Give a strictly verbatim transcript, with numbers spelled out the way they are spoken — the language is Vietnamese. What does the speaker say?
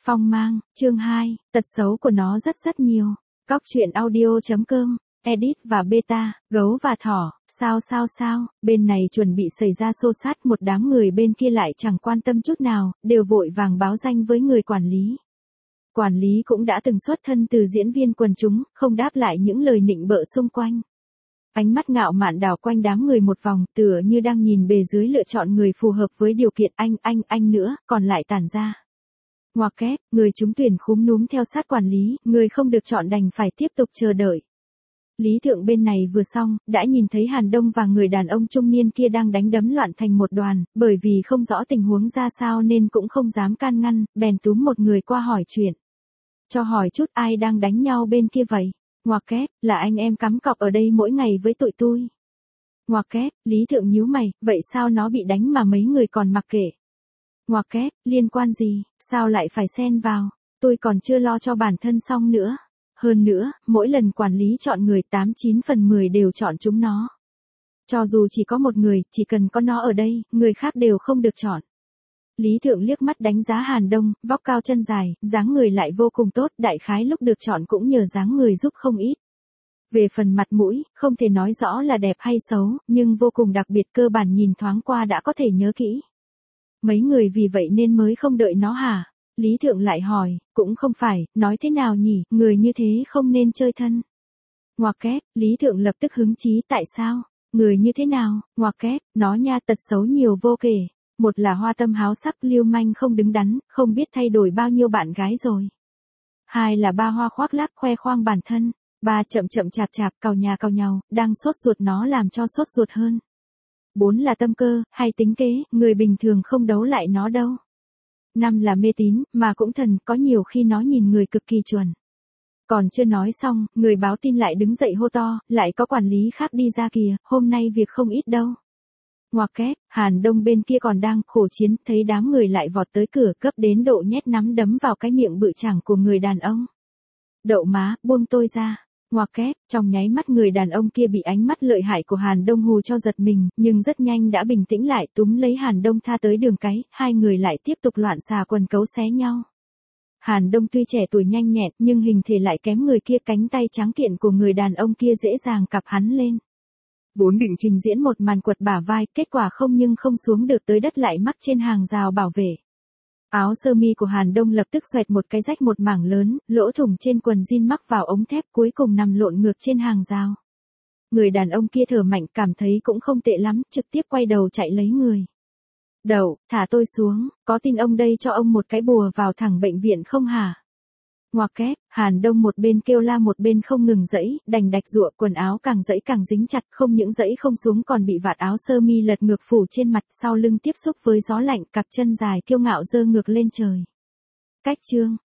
Phong mang, chương hai, tật xấu của nó rất rất nhiều. Cóc truyện audio.com, edit và beta, gấu và thỏ, sao sao sao, bên này chuẩn bị xảy ra xô xát, một đám người bên kia lại chẳng quan tâm chút nào, đều vội vàng báo danh với người quản lý. Quản lý cũng đã từng xuất thân từ diễn viên quần chúng, không đáp lại những lời nịnh bợ xung quanh. Ánh mắt ngạo mạn đảo quanh đám người một vòng, tựa như đang nhìn bề dưới lựa chọn người phù hợp với điều kiện anh, anh, anh nữa, còn lại tản ra. Ngoặc kép, người trúng tuyển khúm núm theo sát quản lý, người không được chọn đành phải tiếp tục chờ đợi. Lý Thượng bên này vừa xong, đã nhìn thấy Hàn Đông và người đàn ông trung niên kia đang đánh đấm loạn thành một đoàn, bởi vì không rõ tình huống ra sao nên cũng không dám can ngăn, bèn túm một người qua hỏi chuyện. Cho hỏi chút ai đang đánh nhau bên kia vậy? Ngoặc kép, là anh em cắm cọc ở đây mỗi ngày với tụi tôi. Ngoặc kép, Lý Thượng nhíu mày, vậy sao nó bị đánh mà mấy người còn mặc kệ? Ngoặc kép, liên quan gì, sao lại phải xen vào, tôi còn chưa lo cho bản thân xong nữa. Hơn nữa, mỗi lần quản lý chọn người tám chín phần mười đều chọn chúng nó. Cho dù chỉ có một người, chỉ cần có nó ở đây, người khác đều không được chọn. Lý Thượng liếc mắt đánh giá Hàn Đông, vóc cao chân dài, dáng người lại vô cùng tốt, đại khái lúc được chọn cũng nhờ dáng người giúp không ít. Về phần mặt mũi, không thể nói rõ là đẹp hay xấu, nhưng vô cùng đặc biệt, cơ bản nhìn thoáng qua đã có thể nhớ kỹ. Mấy người vì vậy nên mới không đợi nó hả? Lý Thượng lại hỏi, cũng không phải, nói thế nào nhỉ, người như thế không nên chơi thân. Ngoặc kép, Lý Thượng lập tức hứng chí, tại sao? Người như thế nào? Ngoặc kép, nó nha, tật xấu nhiều vô kể. Một là hoa tâm háo sắc, lưu manh không đứng đắn, không biết thay đổi bao nhiêu bạn gái rồi. Hai là ba hoa khoác lác khoe khoang bản thân. Ba chậm chậm chạp chạp, càu nhà càu nhàu, đang sốt ruột nó làm cho sốt ruột hơn. Bốn là tâm cơ, hay tính kế, người bình thường không đấu lại nó đâu. Năm là mê tín, mà cũng thần, có nhiều khi nó nhìn người cực kỳ chuẩn. Còn chưa nói xong, người báo tin lại đứng dậy hô to, lại có quản lý khác đi ra kìa, hôm nay việc không ít đâu. Ngoặc kép, Hàn Đông bên kia còn đang khổ chiến, thấy đám người lại vọt tới cửa, cấp đến độ nhét nắm đấm vào cái miệng bự chảng của người đàn ông. Đậu má, buông tôi ra. Ngoặc kép, trong nháy mắt người đàn ông kia bị ánh mắt lợi hại của Hàn Đông hù cho giật mình, nhưng rất nhanh đã bình tĩnh lại, túm lấy Hàn Đông tha tới đường cái, hai người lại tiếp tục loạn xà quần cấu xé nhau. Hàn Đông tuy trẻ tuổi nhanh nhẹn, nhưng hình thể lại kém người kia, cánh tay trắng kiện của người đàn ông kia dễ dàng cặp hắn lên. Vốn định trình diễn một màn quật bả vai, kết quả không nhưng không xuống được tới đất lại mắc trên hàng rào bảo vệ. Áo sơ mi của Hàn Đông lập tức xoẹt một cái rách một mảng lớn, lỗ thủng trên quần jean mắc vào ống thép, cuối cùng nằm lộn ngược trên hàng rào. Người đàn ông kia thở mạnh, cảm thấy cũng không tệ lắm, trực tiếp quay đầu chạy lấy người. Đậu, thả tôi xuống, có tin ông đây cho ông một cái bùa vào thẳng bệnh viện không hả? Ngoặc kép, Hàn Đông một bên kêu la một bên không ngừng dẫy, đành đạch giụa, quần áo càng dẫy càng dính chặt, không những dẫy không xuống còn bị vạt áo sơ mi lật ngược phủ trên mặt, sau lưng tiếp xúc với gió lạnh, cặp chân dài kiêu ngạo giơ ngược lên trời. Cách chương,